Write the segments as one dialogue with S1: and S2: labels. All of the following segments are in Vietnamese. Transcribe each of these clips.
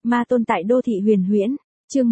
S1: Ma tôn tại đô thị huyền huyễn, chương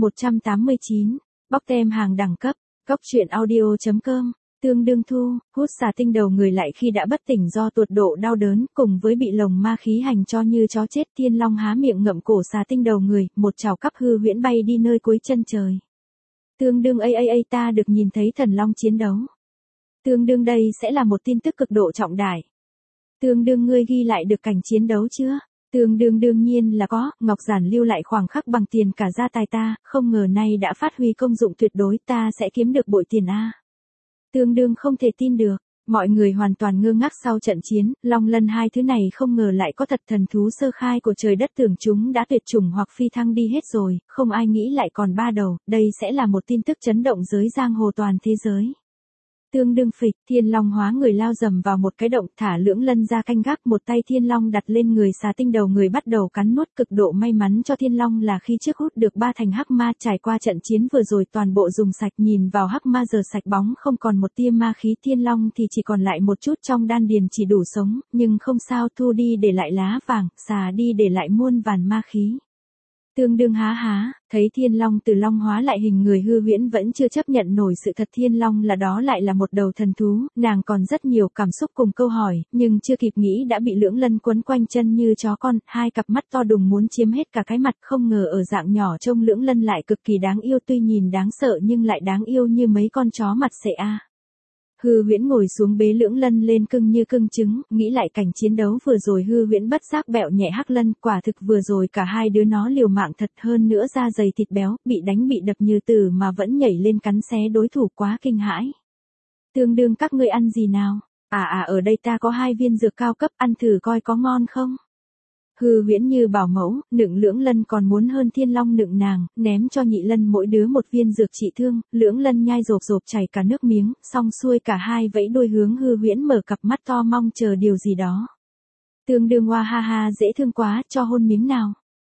S1: 189, bóc tem hàng đẳng cấp, góc truyện audio.com, tương đương thu, hút xà tinh đầu người lại khi đã bất tỉnh do tột độ đau đớn, cùng với bị lồng ma khí hành cho như chó chết. Thiên Long há miệng ngậm cổ xà tinh đầu người, một chảo cắp hư huyễn bay đi nơi cuối chân trời. Tương đương ta được nhìn thấy thần long chiến đấu. Tương đương đây sẽ là một tin tức cực độ trọng đại. Tương đương ngươi ghi lại được cảnh chiến đấu chưa? Tương đương đương nhiên là có, Ngọc Giản lưu lại khoảng khắc bằng tiền cả gia tài ta, không ngờ nay đã phát huy công dụng tuyệt đối, ta sẽ kiếm được bội tiền a. Tương đương không thể tin được, mọi người hoàn toàn ngơ ngác sau trận chiến, Long Lân hai thứ này không ngờ lại có thật thần thú sơ khai của trời đất, tưởng chúng đã tuyệt chủng hoặc phi thăng đi hết rồi, không ai nghĩ lại còn ba đầu, đây sẽ là một tin tức chấn động giới giang hồ toàn thế giới. Tương đương phịch, Thiên Long hóa người lao dầm vào một cái động, thả Lưỡng Lân ra canh gác, một tay Thiên Long đặt lên người xà tinh đầu người bắt đầu cắn nuốt. Cực độ may mắn cho Thiên Long là khi trước hút được 3 thành hắc ma, trải qua trận chiến vừa rồi toàn bộ dùng sạch, nhìn vào hắc ma giờ sạch bóng không còn một tia ma khí. Thiên Long thì chỉ còn lại một chút trong đan điền chỉ đủ sống, nhưng không sao, thu đi để lại lá vàng, xà đi để lại muôn vàn ma khí. Tương đương há, thấy Thiên Long từ long hóa lại hình người hư huyễn vẫn chưa chấp nhận nổi sự thật Thiên Long là đó lại là một đầu thần thú, nàng còn rất nhiều cảm xúc cùng câu hỏi, nhưng chưa kịp nghĩ đã bị Lưỡng Lân quấn quanh chân như chó con, hai cặp mắt to đùng muốn chiếm hết cả cái mặt, không ngờ ở dạng nhỏ trông Lưỡng Lân lại cực kỳ đáng yêu, tuy nhìn đáng sợ nhưng lại đáng yêu như mấy con chó mặt sệ a. Hư huyễn ngồi xuống bế Lưỡng Lân lên cưng như cưng trứng, nghĩ lại cảnh chiến đấu vừa rồi hư huyễn bất giác bẹo nhẹ Hắc Lân, quả thực vừa rồi cả hai đứa nó liều mạng thật, hơn nữa da dày thịt béo, bị đánh bị đập như tử mà vẫn nhảy lên cắn xé đối thủ, quá kinh hãi. Tương đương các ngươi ăn gì nào? Ở đây ta có 2 viên dược cao cấp, ăn thử coi có ngon không? Hư huyễn như bảo mẫu, nựng Lưỡng Lân còn muốn hơn Thiên Long nựng nàng, ném cho Nhị Lân mỗi đứa một viên dược trị thương, Lưỡng Lân nhai rộp rộp chảy cả nước miếng, xong xuôi cả hai vẫy đuôi hướng hư huyễn mở cặp mắt to mong chờ điều gì đó. Tương đương hoa ha dễ thương quá, cho hôn miếng nào.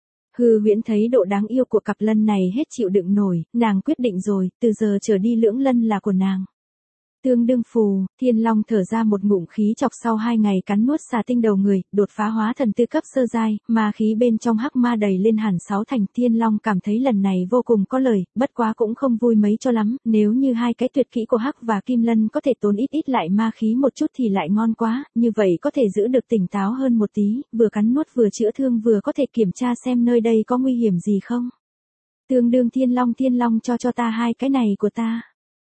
S1: Hư huyễn thấy độ đáng yêu của cặp Lân này hết chịu đựng nổi, nàng quyết định rồi, từ giờ trở đi Lưỡng Lân là của nàng. Tương đương phù, Thiên Long thở ra một ngụm khí chọc, sau 2 ngày cắn nuốt xà tinh đầu người, đột phá hóa thần tư cấp sơ giai, ma khí bên trong hắc ma đầy lên hẳn 6 thành. Thiên Long cảm thấy lần này vô cùng có lời, bất quá cũng không vui mấy cho lắm, nếu như 2 cái tuyệt kỹ của hắc và kim lân có thể tốn ít lại ma khí một chút thì lại ngon quá, như vậy có thể giữ được tỉnh táo hơn một tí, vừa cắn nuốt vừa chữa thương vừa có thể kiểm tra xem nơi đây có nguy hiểm gì không. Tương đương Thiên Long cho ta 2 cái này của ta.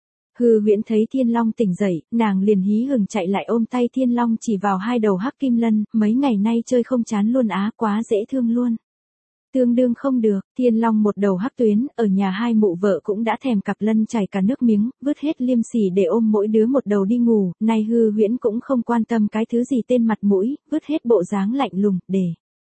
S1: Hư huyễn thấy Thiên Long tỉnh dậy, nàng liền hí hửng chạy lại ôm tay Thiên Long chỉ vào 2 đầu hắc kim lân, mấy ngày nay chơi không chán luôn á, quá dễ thương luôn. Tương đương không được, Thiên Long một đầu hắc tuyến, ở nhà 2 mụ vợ cũng đã thèm cặp Lân chảy cả nước miếng, vứt hết liêm sỉ để ôm mỗi đứa một đầu đi ngủ, nay hư huyễn cũng không quan tâm cái thứ gì tên mặt mũi, vứt hết bộ dáng lạnh lùng, để.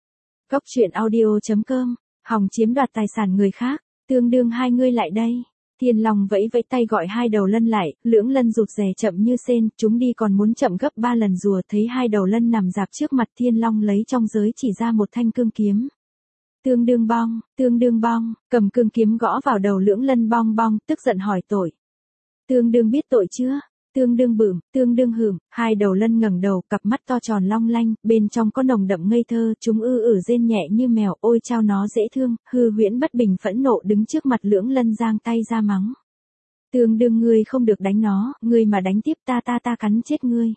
S1: Góc truyện audio.com, hòng chiếm đoạt tài sản người khác, tương đương hai ngươi lại đây. Thiên Long vẫy tay gọi 2 đầu lân lại, Lưỡng Lân rụt rè chậm như sên, chúng đi còn muốn chậm gấp 3 lần rùa, thấy 2 đầu lân nằm rạp trước mặt Thiên Long lấy trong giới chỉ ra một thanh cương kiếm. Tương đương bong, cầm cương kiếm gõ vào đầu Lưỡng Lân, bong, tức giận hỏi tội. Tương đương biết tội chưa? Tương đương bửm, tương đương hửm, 2 đầu lân ngẩng đầu, cặp mắt to tròn long lanh, bên trong có nồng đậm ngây thơ, chúng rên nhẹ như mèo, ôi chao nó dễ thương. Hư huyễn bất bình phẫn nộ đứng trước mặt Lưỡng Lân giang tay ra mắng. Tương đương ngươi không được đánh nó, ngươi mà đánh tiếp ta cắn chết ngươi.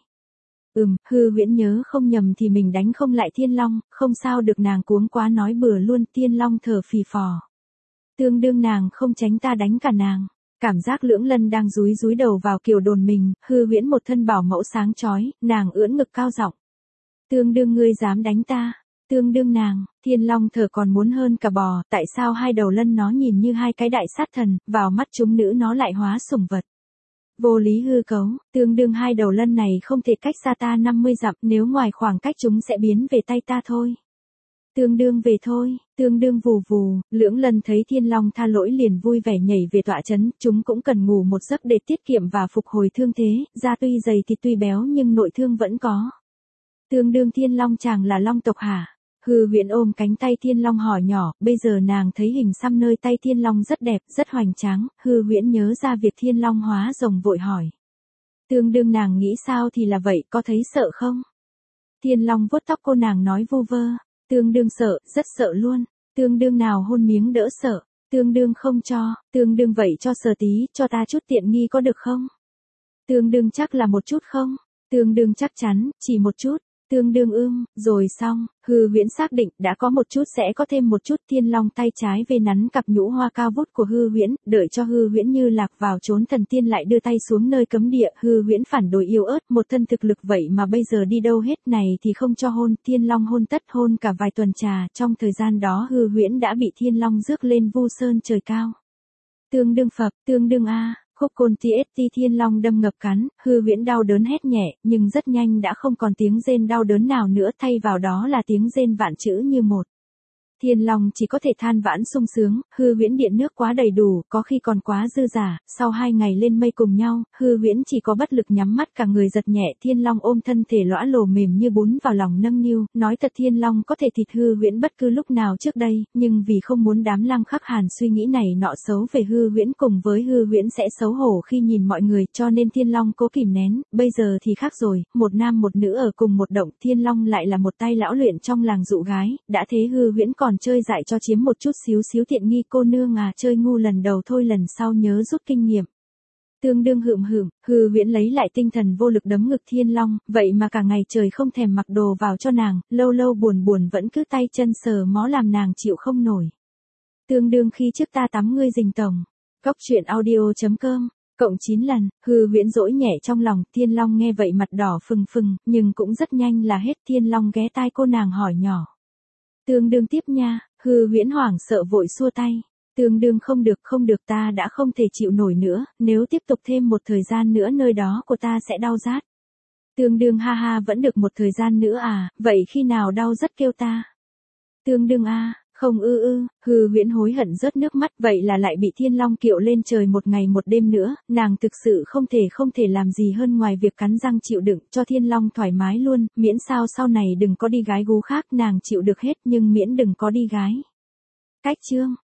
S1: Hư huyễn nhớ không nhầm thì mình đánh không lại Thiên Long, không sao được, nàng cuống quá nói bừa luôn. Thiên Long thở phì phò. Tương đương nàng không tránh ta đánh cả nàng. Cảm giác Lưỡng Lân đang dúi đầu vào kiểu đồn mình, hư huyễn một thân bảo mẫu sáng chói, nàng ưỡn ngực cao giọng. Tương đương ngươi dám đánh ta, tương đương nàng. Thiên Long thở còn muốn hơn cả bò, tại sao 2 đầu lân nó nhìn như 2 cái đại sát thần, vào mắt chúng nữ nó lại hóa sủng vật. Vô lý hư cấu, tương đương 2 đầu lân này không thể cách xa ta 50 dặm, nếu ngoài khoảng cách chúng sẽ biến về tay ta thôi. Tương đương về thôi, tương đương vù vù. Lưỡng Lân thấy Thiên Long tha lỗi liền vui vẻ nhảy về tọa trấn, chúng cũng cần ngủ một giấc để tiết kiệm và phục hồi thương thế, da tuy dày thịt tuy béo nhưng nội thương vẫn có. Tương đương Thiên Long chàng là long tộc hả? Hư huyễn ôm cánh tay Thiên Long hỏi nhỏ, bây giờ nàng thấy hình xăm nơi tay Thiên Long rất đẹp, rất hoành tráng, hư huyễn nhớ ra việc Thiên Long hóa rồng vội hỏi. Tương đương nàng nghĩ sao thì là vậy, có thấy sợ không? Thiên Long vuốt tóc cô nàng nói vu vơ. Tương đương sợ, rất sợ luôn. Tương đương nào hôn miếng đỡ sợ, tương đương không cho, tương đương vậy cho sờ tí, cho ta chút tiện nghi có được không? Tương đương chắc là một chút không? Tương đương chắc chắn, chỉ một chút. Tương đương rồi xong, Hư Huyễn xác định đã có một chút sẽ có thêm một chút. Thiên Long tay trái về nắn cặp nhũ hoa cao vút của Hư Huyễn, đợi cho Hư Huyễn như lạc vào chốn thần tiên lại đưa tay xuống nơi cấm địa. Hư Huyễn phản đối yếu ớt, một thân thực lực vậy mà bây giờ đi đâu hết, này thì không cho hôn. Thiên Long hôn tất hôn cả vài tuần trà, trong thời gian đó Hư Huyễn đã bị Thiên Long rước lên vu sơn trời cao. Tương đương phập, tương đương a. Khúc côn TST Thiên Long đâm ngập cắn, Hư Huyễn đau đớn hét nhẹ, nhưng rất nhanh đã không còn tiếng rên đau đớn nào nữa, thay vào đó là tiếng rên vạn chữ như một. Thiên Long chỉ có thể than vãn sung sướng, Hư Huyễn điện nước quá đầy đủ, có khi còn quá dư giả. Sau 2 ngày lên mây cùng nhau, Hư Huyễn chỉ có bất lực nhắm mắt, cả người giật nhẹ. Thiên Long ôm thân thể lõa lồ mềm như bún vào lòng nâng niu, nói thật Thiên Long có thể thịt Hư Huyễn bất cứ lúc nào trước đây, nhưng vì không muốn đám Lăng Khắc Hàn suy nghĩ này nọ xấu về Hư Huyễn, cùng với Hư Huyễn sẽ xấu hổ khi nhìn mọi người, cho nên Thiên Long cố kìm nén. Bây giờ thì khác rồi, một nam một nữ ở cùng một động, Thiên Long lại là một tay lão luyện trong làng dụ gái, đã thế Hư Huyễn còn chơi dại cho chiếm một chút xíu tiện nghi. Cô nương à, chơi ngu lần đầu thôi, lần sau nhớ rút kinh nghiệm. Tương đương Hư Huyễn lấy lại tinh thần vô lực đấm ngực Thiên Long, vậy mà cả ngày trời không thèm mặc đồ vào cho nàng, lâu lâu buồn vẫn cứ tay chân sờ mó làm nàng chịu không nổi. Tương đương khi trước ta tắm ngươi rình tổng. Cóc truyện audio.com Cộng 9 lần, Hư Huyễn dỗi nhẹ trong lòng. Thiên Long nghe vậy mặt đỏ phừng, nhưng cũng rất nhanh là hết. Thiên Long ghé tai cô nàng hỏi nhỏ. Tương đương tiếp nha. Hư Huyễn hoảng sợ vội xua tay. Tương đương không được, ta đã không thể chịu nổi nữa, nếu tiếp tục thêm một thời gian nữa nơi đó của ta sẽ đau rát. Tương đương ha vẫn được một thời gian nữa à, vậy khi nào đau rất kêu ta. Tương đương không Hư Huyễn hối hận rớt nước mắt, vậy là lại bị Thiên Long kiệu lên trời một ngày một đêm nữa, nàng thực sự không thể làm gì hơn ngoài việc cắn răng chịu đựng, cho Thiên Long thoải mái luôn, miễn sao sau này đừng có đi gái gú khác, nàng chịu được hết nhưng miễn đừng có đi gái. Cách chương